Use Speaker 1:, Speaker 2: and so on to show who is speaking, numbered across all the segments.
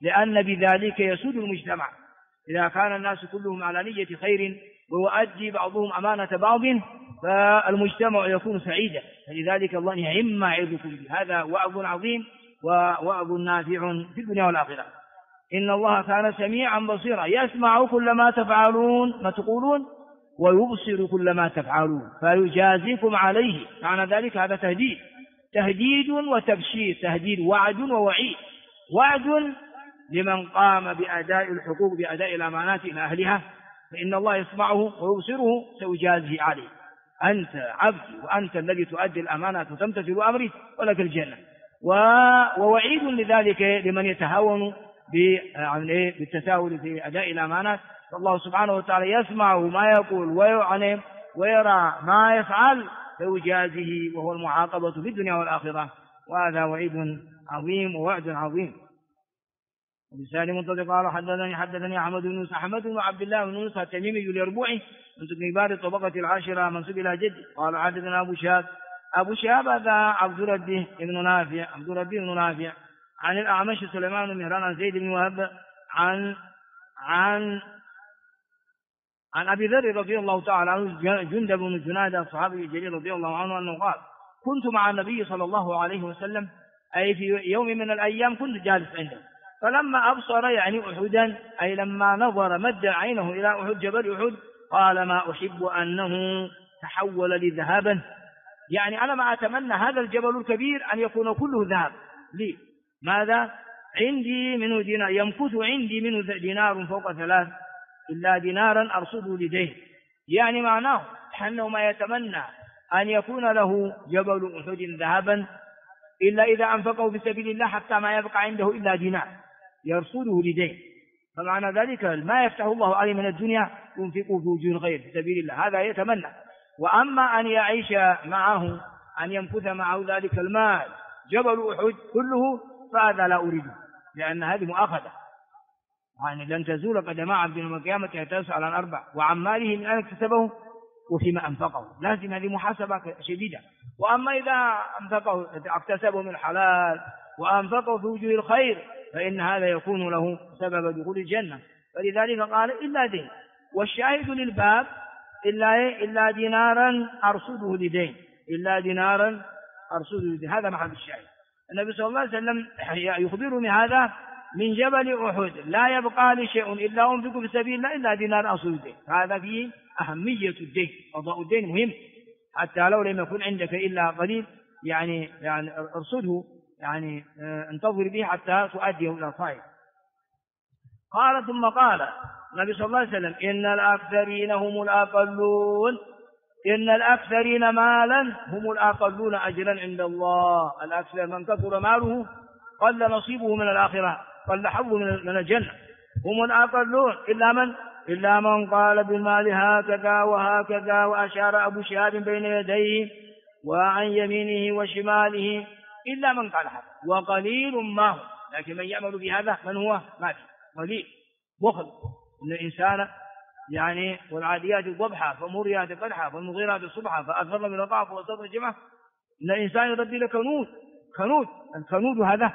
Speaker 1: لأن بذلك يسود المجتمع. إذا كان الناس كلهم على نية خير ويؤدي بعضهم أمانة بعض فالمجتمع يكون سعيدا. فلذلك الله نعم يعظكم به، هذا وعظ عظيم ووعظ نافع في الدنيا والآخرة. إن الله كان سميعا بصيرا يسمع كل ما تفعلون ما تقولون ويبصر كل ما تفعلون فيجازيكم عليه. معنى ذلك هذا تهديد وتبشير، تهديد وعد ووعيد. وعد لمن قام بأداء الحقوق بأداء الأمانات إلى أهلها فإن الله يسمعه ويبصره سيجازيه عليه، أنت عبدي وأنت الذي تؤدي الأمانات وتمتثل أمره ولك الجنة. ووعيد لذلك لمن يتهاون بالتساهل في أداء الأمانات، فالله سبحانه وتعالى يسمع ما يقول ويرى ما يفعل فيجازيه وهو المعاقبة في الدنيا والآخرة. وهذا وعيد عظيم ووعد عظيم. وبسالم منطلق قال حدثني أحمد بن عبد الله بن موسى التميمي اليربوعي من كبار الطبقة العاشرة منسوب إلى جده قال حدثنا أبو شهاب هذا عبد ربه بن نافع عن الأعمش سليمان بن مهران عن زيد بن وهب عن أبي ذر رضي الله تعالى عنه جندب بن جنادة الصحابي الجليل رضي الله عنه أنه قال كنت مع النبي صلى الله عليه وسلم أي في يوم من الأيام كنت جالس عنده فلما أبصر يعني أحدا أي لما نظر مد عينه إلى أحد جبل أحد قال ما أحب أنه تحول لذهابا، يعني أنا ما أتمنى هذا الجبل الكبير أن يكون كله ذهب لي. ماذا؟ عندي منه دينار يمكث عندي منه دينار فوق 3 إلا دينارا أرصده لديه، يعني معناه أنه ما يتمنى أن يكون له جبل أحد ذهبا إلا إذا أنفقه في سبيل الله حتى ما يبقى عنده إلا دينار يرصده لديه. فمعنى ذلك ما يفتح الله عليه من الدنيا ينفقه في وجوه الخير في سبيل الله، هذا يتمنى. وأما أن يعيش معه أن يمكث معه ذلك المال جبل أحد كله فهذا لا أريده، لأن هذه مؤاخذة، يعني لن تزول قدم عبد يوم القيامة حتى يسأل عن 4 وعن ماله من أين اكتسبه وفيما أنفقه، لازم هذه محاسبة شديدة. وأما إذا أنفقه اكتسبه من حلال وأنفقه في وجوه الخير فإن هذا يكون له سبب دخول الجنة. فلذلك قال إلا دين، والشاهد للباب إلا دينارا أرصده لدين، إلا دينارا أرصده لدين، هذا محل الشاهد. النبي صلى الله عليه وسلم يخبرني هذا من جبل أحد لا يبقى لي شيء إلا أنفق في سبيل الله إلا دينار أرصده لدين. هذا فيه أهمية الدين، قضاء الدين مهم، حتى لو لم يكن عندك إلا قليل يعني أرصده، يعني انتظر به حتى تؤديه إلى صاحب. قال ثم قال النبي صلى الله عليه وسلم إن الأكثرين هم الأقلون، إن الأكثرين مالا هم الأقلون أجرا عند الله. الأكثر من كثر ماله قل نصيبه من الآخرة، قل حظه من الجنة. هم الأقلون إلا من قال بالمال هكذا وهكذا، وأشار أبو شهاب بين يديه وعن يمينه وشماله، إلا من قال هذا وقليل ما هو. لكن من يعمل بهذا من هو؟ ما في، قليل بخل. إن الإنسان يعني والعاديات ضبحا فموريات قدحا فالمغيرات صبحا فأثرن من الضعف وصدر الجمع. إن الإنسان يرد لك الكنود هذا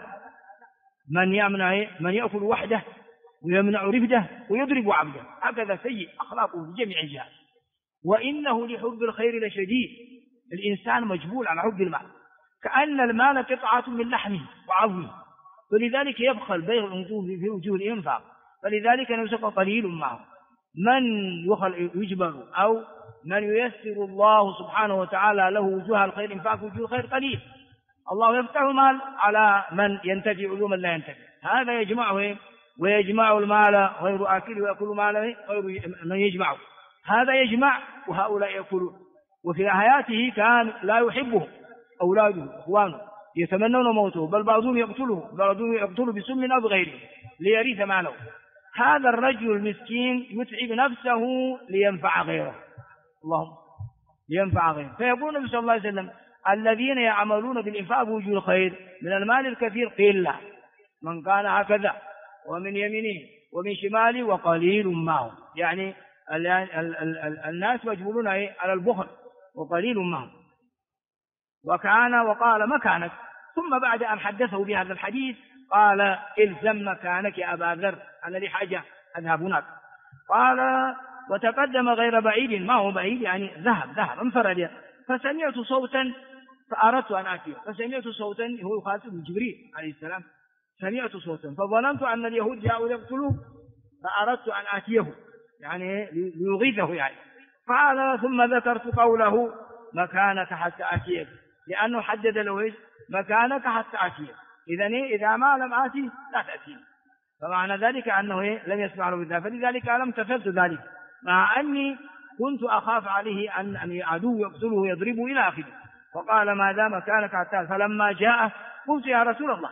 Speaker 1: من يأكل وحده ويمنع رفده ويضرب عبده، هكذا سيء أخلاقه في جميع الجهات. وإنه لحب الخير لشديد، الإنسان مجبول على حب المال، كأن المال قطعة من لحمه وعظمه، فلذلك يبخل في وجوه الإنفاق. فلذلك نسق قليل معه. من يجبر أو من ييسر الله سبحانه وتعالى له وجوه الخير إنفاق وجوه الخير قليل. الله يفتح المال على من ينتفع ومن لا ينتفع، هذا يجمعه ويجمع المال غير آكل ويأكل ماله غير من يجمعه، هذا يجمع وهؤلاء يأكلون. وفي حياته كان لا يحبه أولاده إخوانه يتمنون موته، بل بعضهم يقتله بسم أو بغيره ليرث ماله. هذا الرجل المسكين يتعب نفسه لينفع غيره، اللهم لينفع غيره. فيقول النبي صلى الله عليه وسلم الذين يعملون بالإنفاق بوجوه الخير من المال الكثير قلة، من كان هكذا ومن يمينه ومن شماله وقليل معه، يعني الناس مجبولون على البخل وقليل معه. وقال مكانك. ثم بعد أن حدثه بهذا الحديث قال الزم مكانك يا أبا ذر، أنا لي حاجة أذهب هناك. قال وتقدم غير بعيد، ما هو بعيد يعني ذهب انفرد، فسمعت صوتا فأردت أن آتيه، فسمعت صوتا هو يخاطب جبريل عليه السلام، سمعت صوتا فظننت أن اليهود جاءوا يقتلوه فأردت أن آتيه يعني ليغيثه يعني. قال ثم ذكرت قوله مكانك حتى آتيك، لأنه حدد له مكانك حتى آتيك، إذا ما لم آتي لا تأتيني، فمعنى ذلك أنه لم يسمع له بالذات، فلذلك أنا امتثلت ذلك مع أني كنت أخاف عليه أن عدو يقتله يضربه إلى آخره. فقال ما دام مكانك حتى، فلما جاء قلت يا رسول الله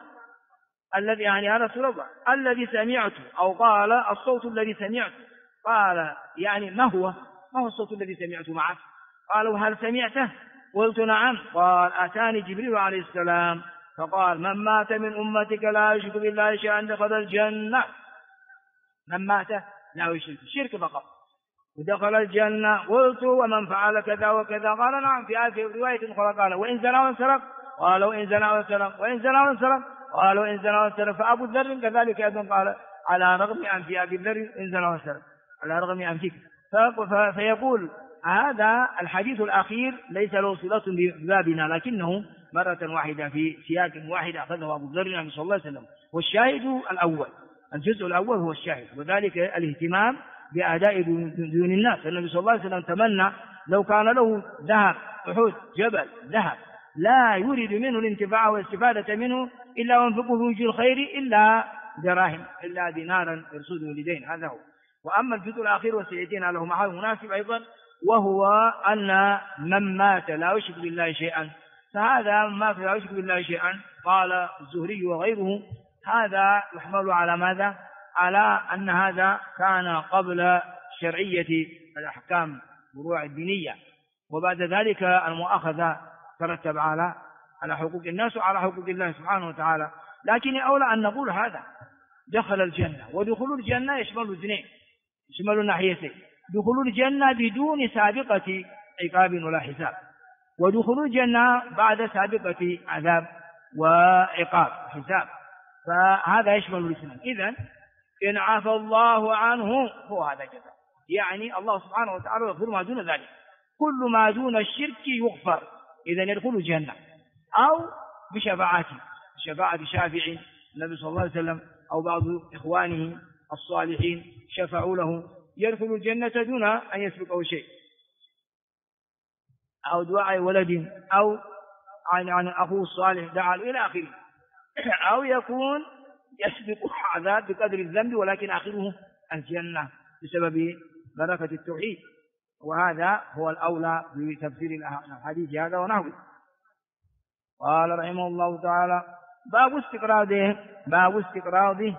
Speaker 1: الذي سمعته، أو قال الصوت الذي سمعته، قال يعني ما هو الصوت الذي سمعته معك؟ قالوا هل سمعته؟ قلت نعم. قال أتاني جبريل عليه السلام فقال من مات من أمتك لا يشرك بالله شيئا دخل الجنة، من مات لا يشرك الشرك فقط ودخل الجنة. قلت ومن فعل كذا وكذا؟ قال نعم. في رواية أخرى قال وإن زنى وانسرق؟ قال وإن زنى وانسرق. وإن زنى وانسرق؟ قال وإن زنى وانسرق. فأبو الذر كذلك أيضا قال على رغم أن في أبي الذر إن زنى وانسرق، على رغم أنفك. فيقول هذا الحديث الأخير ليس له صلة ببابنا، لكنه مرة واحدة في سياق واحد أخذه أبو الذر النبي صلى الله عليه وسلم. والشاهد الأول، الجزء الأول هو الشاهد، وذلك الاهتمام بأداء ديون الناس. النبي صلى الله عليه وسلم تمنى لو كان له ذهب أحد جبل ذهب لا يريد منه الانتفاع والاستفادة منه إلا وانفقه في وجه الخير إلا دراهم إلا دينارا يرصده لدين، هذا هو. وأما الجزء الأخير وسيأتينا له محل مناسب أيضا، وهو أن من مات لا يشرك بالله شيئا، فهذا من مات لا يشرك بالله شيئا قال الزهري وغيره هذا يحمل على ماذا؟ على أن هذا كان قبل شرعية الأحكام فروع الدينية، وبعد ذلك المؤاخذة ترتب على حقوق الناس وعلى حقوق الله سبحانه وتعالى. لكن أولى أن نقول هذا دخل الجنة، ودخول الجنة يشمل الاثنين، يشمل الناحيتين، دخول الجنة بدون سابقة عقاب ولا حساب، ودخول الجنة بعد سابقة عذاب وعقاب حساب، فهذا يشمل الاثنين. إذن إن عفى الله عنه هو هذا جزاء، يعني الله سبحانه وتعالى يغفر ما دون ذلك، كل ما دون الشرك يغفر، إذن يدخل الجنة أو بشفاعة شافع النبي صلى الله عليه وسلم أو بعض إخوانه الصالحين شفعوا له يدخل الجنة دون أن يسبقه شيء، أو دعاء ولد، أو عن أخوه الصالح دعا إلى آخره، أو يكون يسبق عذاب بقدر الذنب ولكن آخره الجنة بسبب بركة التوحيد. وهذا هو الأولى بتفسير الحديث هذا ونحوه. قال رحمه الله تعالى باب استقراضه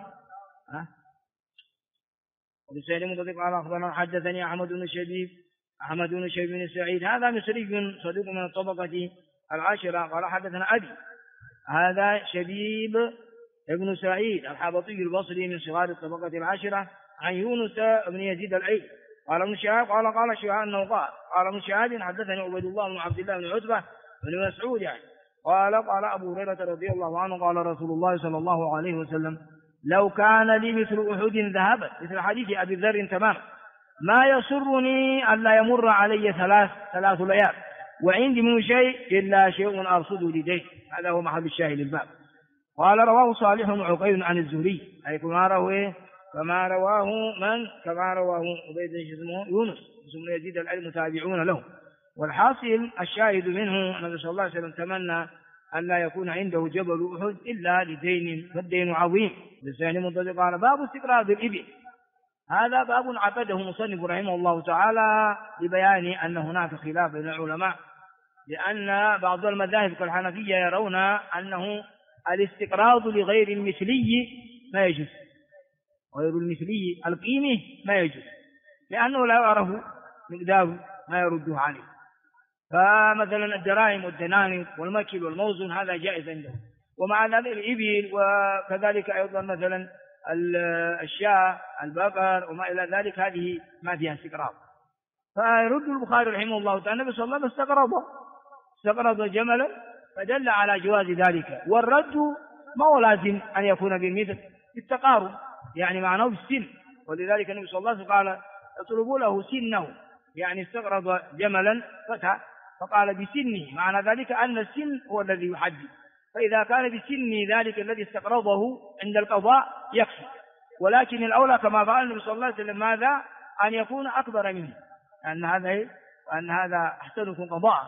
Speaker 1: وبسيد مضطرق قال أخبرنا حدثني أحمد بن شبيب بن سعيد، هذا مصري صدوق من الطبقة العاشرة. قال حدثنا أبي، هذا شبيب ابن سعيد الحبطي البصري من صغار الطبقة العاشرة، عن يونس بن يزيد الأيلي. قال ابن شهاب قال شهاب أنه قال ابن شهاب حدثني عبيد الله بن عبد الله بن عتبة بن مسعود يعني قال أبو هريرة رضي الله عنه قال رسول الله صلى الله عليه وسلم لو كان لي مثل أحد ذهبا، مثل حديث أبي ذر تمام، ما يسرني ألا يمر علي ثلاث ليال وعندي من شيء إلا شيء أرصده لديه. هذا هو محل الشاهد الباب. قال رواه صالح عقيل عن الزهري، أي كما رواه عبيد يونس بن يزيد العلم متابعون له. والحاصل الشاهد منه النبي صلى الله عليه وسلم تمنى أن لا يكون عنده جبل أحد إلا لدين، فالدين عظيم. لسان منطلق قال باب استقراض الإبل، هذا باب عقده مصنف رحمه الله تعالى لبيان أن هناك خلاف بين العلماء، لأن بعض المذاهب كالحنفية يرون أنه الاستقراض لغير المثلي ما يجوز، غير المثلي القيمة ما يجوز، لأنه لا يعرف مقدار ما يرده عليه. فمثلا الدراهم والدنانير والمكيل والموزن هذا جائز عنده، ومع ذلك الإبل وكذلك أيضا مثلا الشاة البقر وما إلى ذلك هذه ما فيها استقراض. فيرد البخاري رحمه الله تعالى النبي صلى الله عليه وسلم استقرض جملا فدل على جواز ذلك، والرد ما هو لازم أن يكون بالمثل بالتقارب، يعني معناه بالسن. ولذلك النبي صلى الله عليه وسلم قال اطلبوا له سنه، يعني استقرض جملا فتى فقال بسنه، معنى ذلك أن السن هو الذي يحدد. فإذا كان بسن ذلك الذي استقرضه عند القضاء يكفي، ولكن الأولى كما قال النبي صلى الله عليه وسلم ماذا؟ أن يكون أكبر منه، أن هذا أحسنكم قضاء،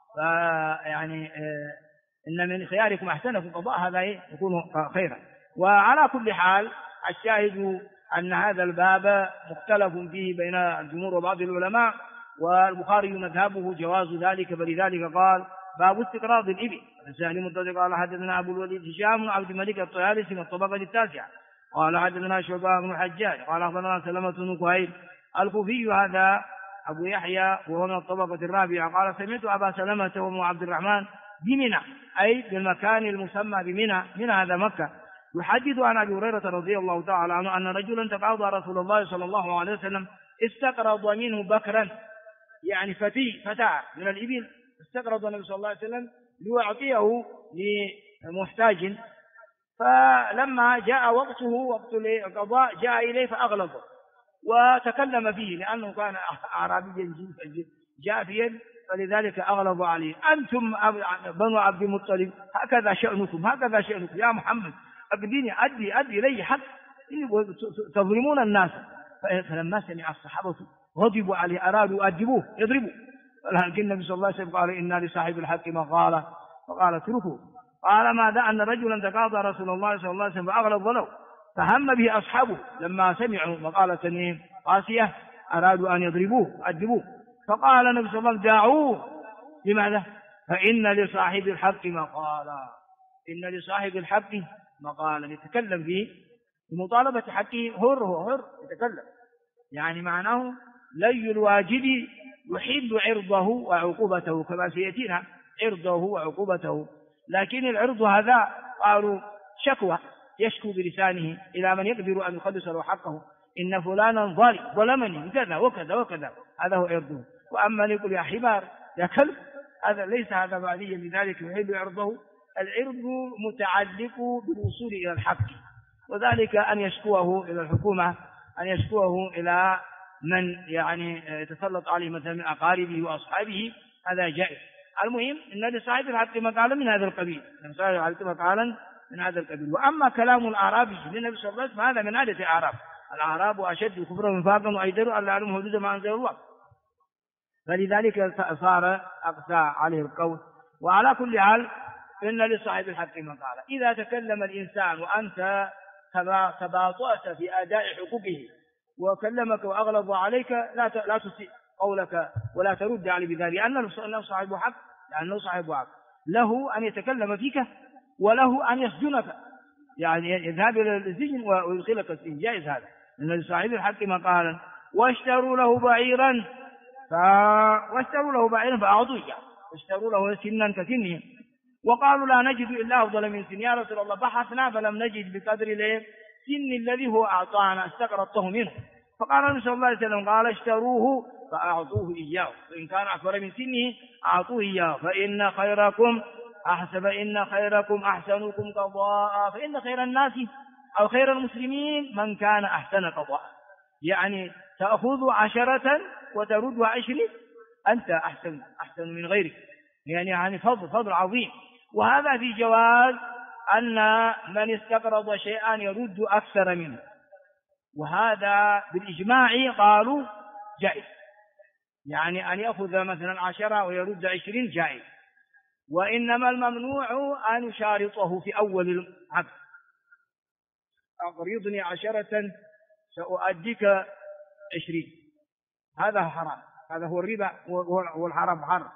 Speaker 1: فيعني إن من خياركم أحسنكم قضاء، هذا يكون خيرا. وعلى كل حال الشاهد أن هذا الباب مختلف فيه بين الجمهور وبعض العلماء، والبخاري مذهبه جواز ذلك، فلذلك قال باب استقراض الإبل. الثاني متصل قال حدثنا أبو الوليد هشام بن عبد الملك الطيالسي من الطبقة التاسعة قال حدثنا شعبة بن الحجاج قال أخبرنا سلمة بن كهيل الكوفي هذا أبو يحيى وهو من الطبقة الرابعة قال سمعت أبا سلمة وابن عبد الرحمن بمنى، أي بالمكان المسمى بمنى، منى هذا مكة، يحدث عن أبي هريرة رضي الله تعالى عنه أن رجلا تقاضى رسول الله صلى الله عليه وسلم استقرض منه بكرا، يعني فتاة من الإبل، استقرض النبي صلى الله عليه وسلم ليعطيه لمحتاج، فلما جاء وقته وقت القضاء جاء إليه فأغلظه وتكلم فيه لأنه كان أعرابيا جافيا، فلذلك أغلظ عليه. أنتم بنو عبد المطلب هكذا شأنكم، هكذا شأنكم يا محمد، أقديني أدي إلي حق، تظلمون الناس. فلما سمع الصحابة غضبوا عليه أرادوا يؤدبوه يضربوه، لكن النبي صلى الله عليه وسلم قال إن لصاحب الحق مقالة فقال اتركوه. قال ماذا؟ أن رجلا تقاضى رسول الله صلى الله عليه وسلم فأغلظ له، فهم به أصحابه لما سمعوا مقالة قاسية أرادوا أن يضربوه يؤدبوه، فقال النبي صلى الله عليه وسلم دعوه. لماذا؟ فإن لصاحب الحق مقالة، إن لصاحب الحق مقالة، يتكلم فيه بمطالبة حقه، هو حر يتكلم، يعني معناه لي الواجب يحل عرضه وعقوبته كما سيأتينا، عرضه وعقوبته. لكن العرض هذا قالوا شكوى، يشكو بلسانه إلى من يقدر أن يخلص له حقه، إن فلانا ظلمني كذا وكذا وكذا، هذا هو عرضه. وأما أن يقول يا حمار يا كلب، هذا ليس هذا معنيا بذلك يحل عرضه. العرض متعلق بالوصول إلى الحق، وذلك أن يشكوه إلى الحكومة، أن يشكوه إلى من يعني يتسلط عليه مثلا من أقاربه وأصحابه، هذا جائز. المهم أن لصاحب الحق مقالا من هذا القبيل، من هذا القبيل. وأما كلام الأعرابي للنبي صلى الله عليه وسلم هذا من عادة الأعراب، الأعراب أشد كفرا ونفاقا وأجدر ألا يعلم حدود ما أنزل الله، فلذلك صار أقسى عليه القول. وعلى كل حال إن لصاحب الحق مقالا، إذا تكلم الإنسان وأنت تباطأت في أداء حقوقه وكلمك وأغلظ عليك لا تسيء قولك ولا ترد عليه بذلك، لأنه صاحب حق، له أن يتكلم فيك وله أن يسجنك، يعني يذهب إلى السجن ويدخلك السجن، جائز هذا. إن لصاحب الحق مقالا واشتروا له بعيرا فأعطوا إياه، اشتروا له سنا كسنهم، وقالوا لا نجد إلا أفضل من سن، يا رسول الله بحثنا فلم نجد بقدر سن الذي هو أعطانا استقرضته منه. فقال النبي صلى الله عليه وسلم قال اشتروه فأعطوه إياه، وإن كان أكبر من سنه أعطوه إياه، فإن خيركم أحسنكم قضاء، فإن خير الناس أو خير المسلمين من كان أحسن قضاء، يعني تأخذ 10 وترد 20، أنت أحسن من غيرك، يعني فضل عظيم. وهذا في جواز أن من استقرض شيئا يرد أكثر منه، وهذا بالإجماع قالوا جائز، يعني أن يأخذ مثلا 10 ويرد 20 جائز. وإنما الممنوع أن يشارطه في أول العقد، أقرضني 10 سأؤديك 20، هذا حرام، هذا هو الربا والحرام حرام.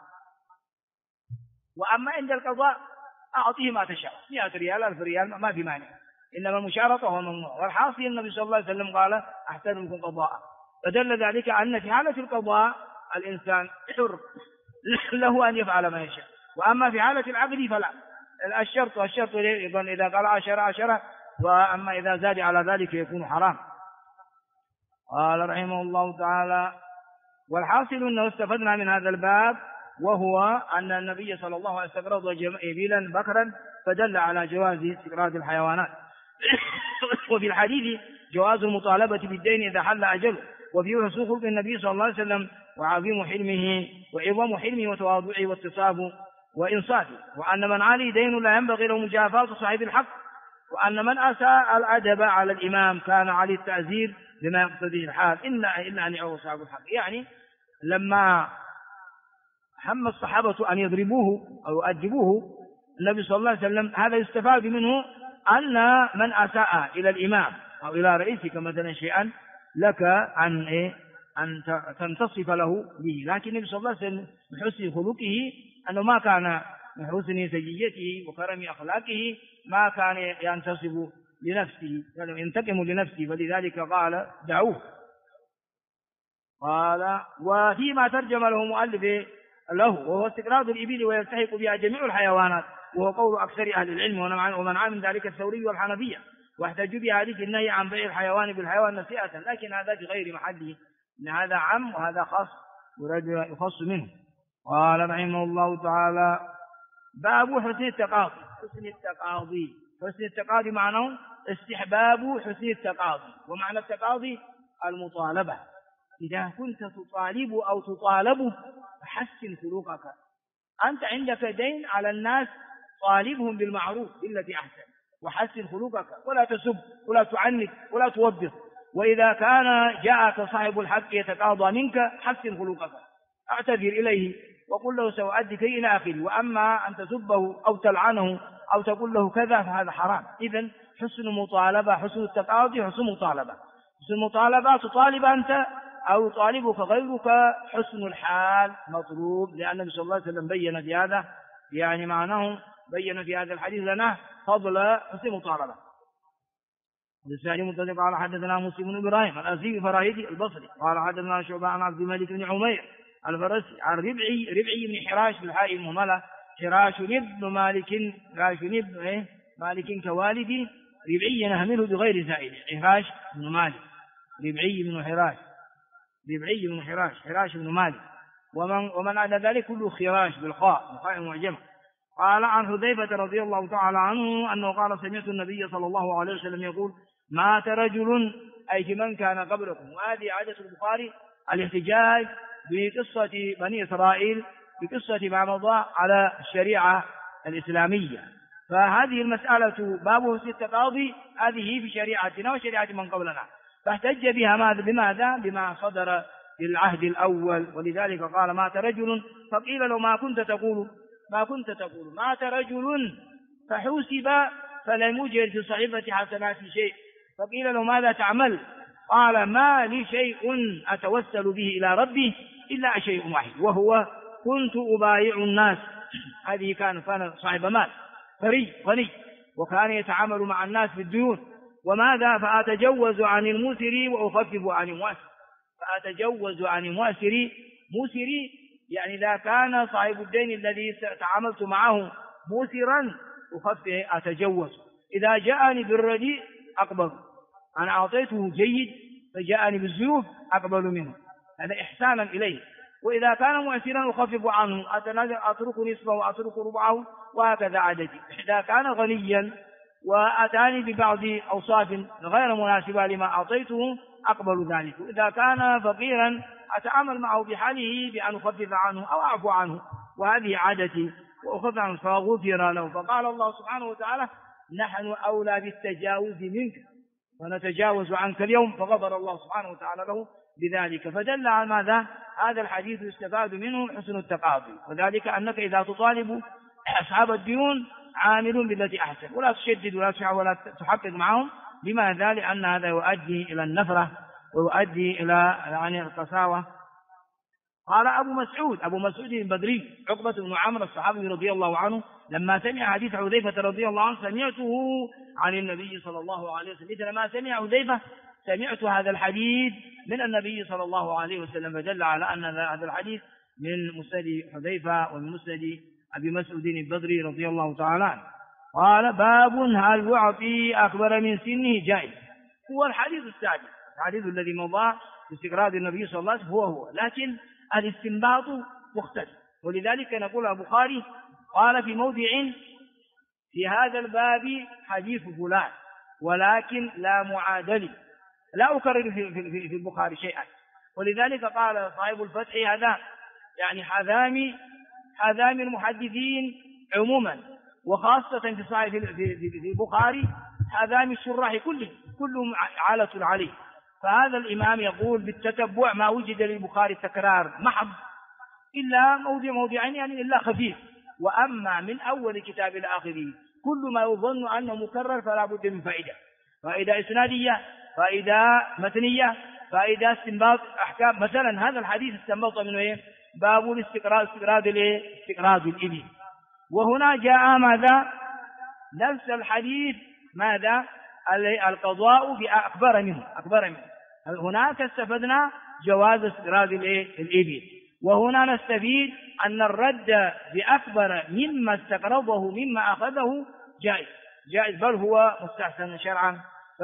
Speaker 1: وأما عند القضاء أعطيه ما تشاء، 100 ريال 1000 ريال ما في مانع، إنما المشارطة هو ممنوع. والحاصل النبي صلى الله عليه وسلم قال أحسنكم قضاء، فدل ذلك أن في حالة القضاء الإنسان حر له أن يفعل ما يشاء، وأما في حالة العقد فلا، الشرط أيضا إذا قال 10، وأما إذا زاد على ذلك يكون حرام. قال رحمه الله تعالى والحاصل أنه استفدنا من هذا الباب، وهو أن النبي صلى الله عليه وسلم استقرض إبلا بكرا فدل على جواز استقراض الحيوانات. وفي الحديث جواز المطالبة بالدين إذا حل أجله، وفيه حسن خلق النبي صلى الله عليه وسلم وعظيم حلمه وعظم حلمه وتواضعه واتصابه وإنصافه، وأن من عليه دين لا ينبغي له مجافاة صاحب الحق، وأن من أساء الأدب على الإمام كان عليه التعزير بما يقتضيه الحال إلا أن يعوض صاحب الحق. يعني لما هم الصحابة أن يضربوه أو يؤدبوه النبي صلى الله عليه وسلم، هذا يستفاد منه أن من أساء إلى الإمام أو إلى رئيسك مثلا شيئا لك أن تنتصف له به، لكن النبي صلى الله عليه وسلم من حسن خلقه أنه ما كان من حسن سجيته وكرم أخلاقه ما كان ينتصف لنفسه، كان ينتقم لنفسه، فلذلك قال دعوه. قال وفيما ترجم له مؤلف له وهو استقراض الإبل ويلتحق بها جميع الحيوانات، وهو قول أكثر أهل العلم ومنع من ذلك الثوري والحنفية، واحتج بحديث النهي عن بيع الحيوان بالحيوان نسيئة، لكن هذا في غير محله، إن هذا عام وهذا خاص يخص منه. قال رحمه الله تعالى باب حسن التقاضي. حسن التقاضي معناه استحباب حسن التقاضي، ومعنى التقاضي المطالبة. إذا كنت تطالب أو تطالب فحسن خلقك، أنت عندك دين على الناس طالبهم بالمعروف بالتي أحسن، وحسن خلقك ولا تسب ولا تعنف ولا توبخ. وإذا كان جاءك صاحب الحق يتقاضى منك حسن خلقك، اعتذر إليه وقل له سأؤديك إلى آخره. وأما أن تسبه أو تلعنه أو تقول له كذا فهذا حرام. إذن حسن مطالبة، حسن التقاضي حسن مطالبة. حسن المطالبة تطالب أنت أو يطالبك غيرك، حسن الحال مطلوب، لأن النبي صلى الله عليه وسلم بين في هذا، يعني معناه بين في هذا الحديث لنا فضل حسن المطالبة. الثاني متصل قال حدثنا مسلم بن إبراهيم الأزدي الفراهيدي البصري قال حدثنا شعبة عن عبد الملك بن عمير الفرسي عن ربعي بن حراش بالحاء المهملة، حراش بن مالك كوالدي، ربعي نهمله بغير زائد، حراش بن مالك، ربعي بن حراش بن مالك، ومن على ذلك كله خراش بالخاء معجمة. قال عن حذيفة رضي الله تعالى عنه أنه قال سمعت النبي صلى الله عليه وسلم يقول مات رجل، أي في من كان قبلكم. وهذه عادة البخاري الاحتجاج بقصة بني إسرائيل، بقصة ما مضى على الشريعة الإسلامية. فهذه المسألة باب حسن التقاضي هذه في شريعتنا وشريعة من قبلنا، فاحتج بها بماذا؟ بما صدر في العهد الأول. ولذلك قال مات رجل، فقيل له ما كنت تقول مات رجل فحوسب فلم يوجد في صحيفة حسنات شيء، فقيل له ماذا تعمل؟ قال ما لي شيء أتوسل به إلى ربي إلا شيء واحد، وهو كنت أبايع الناس. هذه كان صاحب مال غني وكان يتعامل مع الناس بالديون. وماذا؟ فأتجوز عن الموسر وأخفف عن المؤسر. فأتجوز عن المؤسر، يعني إذا كان صاحب الدين الذي تعاملت معه موسرا أتجوز. إذا جاءني بالرديء أقبل، أنا أعطيته جيد فجاءني بالزيوف أقبل منه، هذا إحسانا إليه. وإذا كان مؤسرا أخفف عنه، أترك نصفه وأترك ربعه، وهكذا عادتي. إذا كان غنيا وأتاني ببعض أوصاف غير مناسبة لما أعطيته أقبل ذلك. إذا كان فقيرا أتعامل معه بحاله بأن أخفف عنه أو أعفو عنه، وهذه عادتي وأخفف عنه فغفر له. فقال الله سبحانه وتعالى نحن أولى بالتجاوز منك ونتجاوز عنك اليوم، فغفر الله سبحانه وتعالى له بذلك. فدل على ماذا؟ هذا الحديث يستفاد منه حسن التقاضي، وذلك أنك إذا تطالب أصحاب الديون عامل بالتي أحسن، ولا تشدد ولا تحقق معهم. لماذا؟ لأن هذا يؤدي إلى النفرة ويؤدي إلى يعني القساوة. قال أبو مسعود البدري عقبة بن عمرو الصحابي رضي الله عنه لما سمع حديث حذيفة رضي الله عنه سمعته عن النبي صلى الله عليه وسلم، مثل ما سمع حذيفة سمعت هذا الحديث من النبي صلى الله عليه وسلم، فدل على أن هذا الحديث من مسند حذيفة ومن مسند أبي مسعود البدري رضي الله تعالى عنه. قال باب هل يعطي أكبر من سنه جائز. هو الحديث السادس، الحديث الذي مضى باستقراض النبي صلى الله عليه وسلم هو، لكن الاستنباط مختلف. ولذلك نقول البخاري قال في موضع في هذا الباب حديث فلان، ولكن لا معادل، لا أكرر في البخاري شيئا. ولذلك قال صاحب الفتح هذا يعني حذامي المحدثين عموما، وخاصة في صحيح في البخاري حذامي الشراح كلهم عالة عليه. فهذا الإمام يقول بالتتبع ما وجد للبخاري تكرار محض إلا موضعين يعني إلا خفيف، وأما من أول كتاب إلى آخره كل ما يظن أنه مكرر فلا بد من فائدة إسنادية، فائدة متنية، فائدة استنباط أحكام. مثلا هذا الحديث استنبط منه إيه؟ باب استقراض الإبل، وهنا جاء ماذا؟ نفس الحديث ماذا؟ القضاء بأكبر منه. هناك استفدنا جواز استقراض الإبل، وهنا نستفيد أن الرد بأكبر مما استقرضه مما أخذه جائز بل هو مستحسن شرعا.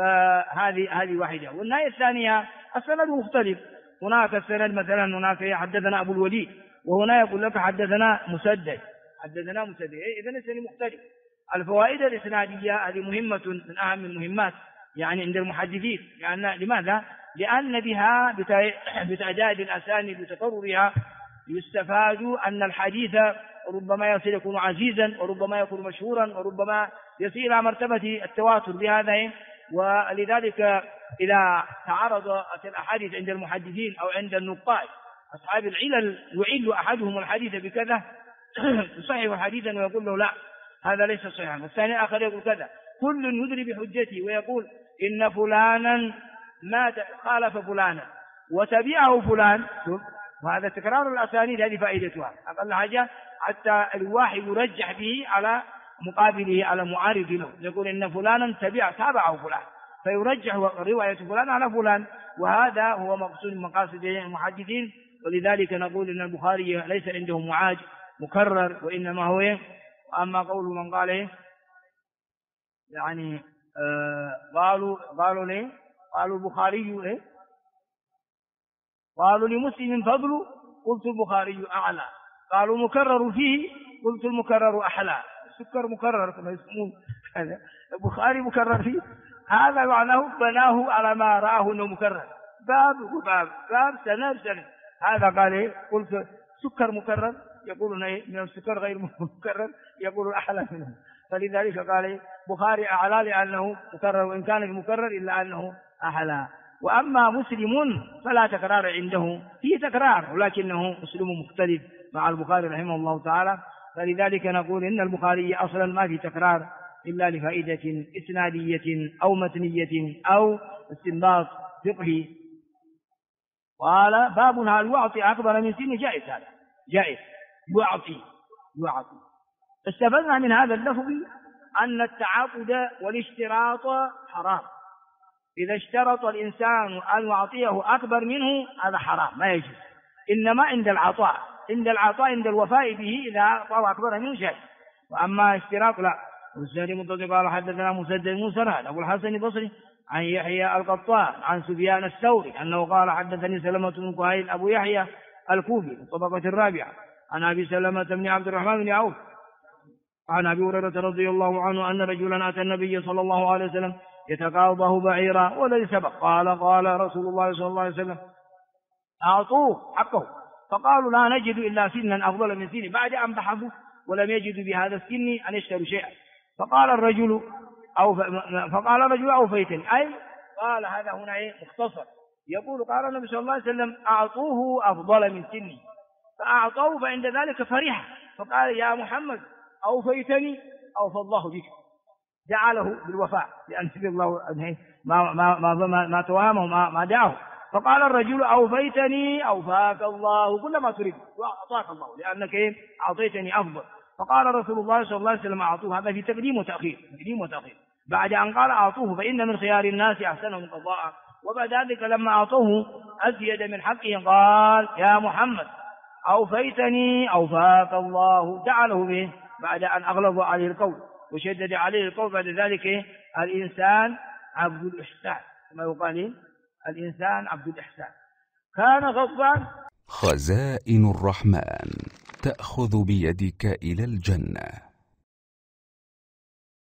Speaker 1: فهذه واحدة. والنهاية الثانية السند مختلف. هناك السند مثلا هناك حدثنا أبو الوليد، وهنا يقول لك حدثنا مسدد. إذن السند مختلف. الفوائد الإسنادية هذه مهمة من أهم المهمات يعني عند المحدثين. لماذا؟ لأن بها بتعداد الأسانيد وتقررها يستفاد أن الحديث ربما يكون عزيزا، وربما يكون مشهورا، وربما يصل إلى مرتبة التواتر بهذا. ولذلك إذا تعارضت الأحاديث عند المحدثين أو عند النقاد أصحاب العلل يعل أحدهم الحديث بكذا يصحح حديثا ويقول له لا هذا ليس صحيحا، والثاني آخر يقول كذا، كل يدري بحجته ويقول إن فلانا ما خالف فلانا وتبعه فلان. وهذا تكرار الأسانيد هذه فائدتها أقل حاجة، حتى الواحد يرجح به على مقابله على معارض له، يقول إن فلانا تابعه فلان فيرجح رواية فلان على فلان، وهذا هو مقصود من مقاصد المحدثين. ولذلك نقول إن البخاري ليس عنده معاج مكرر، وإنما هو أما قول من قال يعني قالوا ليه؟ قالوا البخاري قالوا لمسلم فضل، قلت البخاري أعلى. قالوا مكرر فيه، قلت المكرر أحلى. السكر مكرر كما يسمون، البخاري مكرر فيه، هذا معناه بناه على ما رآه أنه مكرر، باب سنة. هذا قال قلت سكر مكرر، يقولون من السكر غير مكرر، يقول أحلى منه. فلذلك قال بخاري أعلى لأنه مكرر، وإن كان المكرر إلا أنه أحلى. وأما مسلم فلا تكرار عنده، فيه تكرار ولكنه مسلم مختلف مع البخاري رحمه الله تعالى. فلذلك نقول إن البخاري أصلا ما في تكرار إلا لفائدة إسنادية أو متنية أو استنباط فقهي. قال باب هل يعطي أكبر من سن؟ جائز، هذا جائز يعطي. استفدنا من هذا اللفظ أن التعاقد والاشتراط حرام. إذا اشترط الإنسان أن يعطيه أكبر منه هذا حرام ما يجوز، إنما عند العطاء عند الوفاء به إذا أعطاه أكبر منه جائز. وأما اشتراط لا. والسهل متصل قال حدثنا مسدد موسى أبو الحسن البصري عن يحيى القطان عن سفيان الثوري أنه قال حدثني سلمة بن كهيل أبو يحيى الكوفي الطبقة الرابعة عن أبي سلمة بن عبد الرحمن بن عوف عن أبي هريرة رضي الله عنه أن رجلا أتى النبي صلى الله عليه وسلم يتقاضاه بعيرا والذي سبق قال رسول الله صلى الله عليه وسلم أعطوه حقه، فقالوا لا نجد إلا سنا أفضل من سنه، بعد أن بحثوا ولم يجدوا بهذا السن أن يشتروا شيئا. فقال الرجل أوفيتني، أي قال هذا هنا مختصر، يقول قال النبي صلى الله عليه وسلم أعطوه أفضل من سني، فأعطوه، فعند ذلك فرح فقال يا محمد أوفيتني أوفى الله بك، جعله بالوفاء لأن الله ما توهمه ما دعاه. فقال الرجل أوفيتني أوفاك الله كل ما تريد وأعطاك الله لأنك أعطيتني أفضل. فقال رسول الله صلى الله عليه وسلم أعطوه، هذا في تقديم وتأخير بعد أن قال أعطوه فإن من خيار الناس أحسنهم قضاء. وبعد ذلك لما أعطوه أزيد من حقه قال يا محمد أوفيتني أوفاك الله، جعله به بعد أن أغلظ عليه القول وشدد عليه القول. بعد ذلك الإنسان عبد الإحسان كما يقال، الإنسان عبد الإحسان كان غضبان.
Speaker 2: خزائن الرحمن تأخذ بيدك إلى الجنة.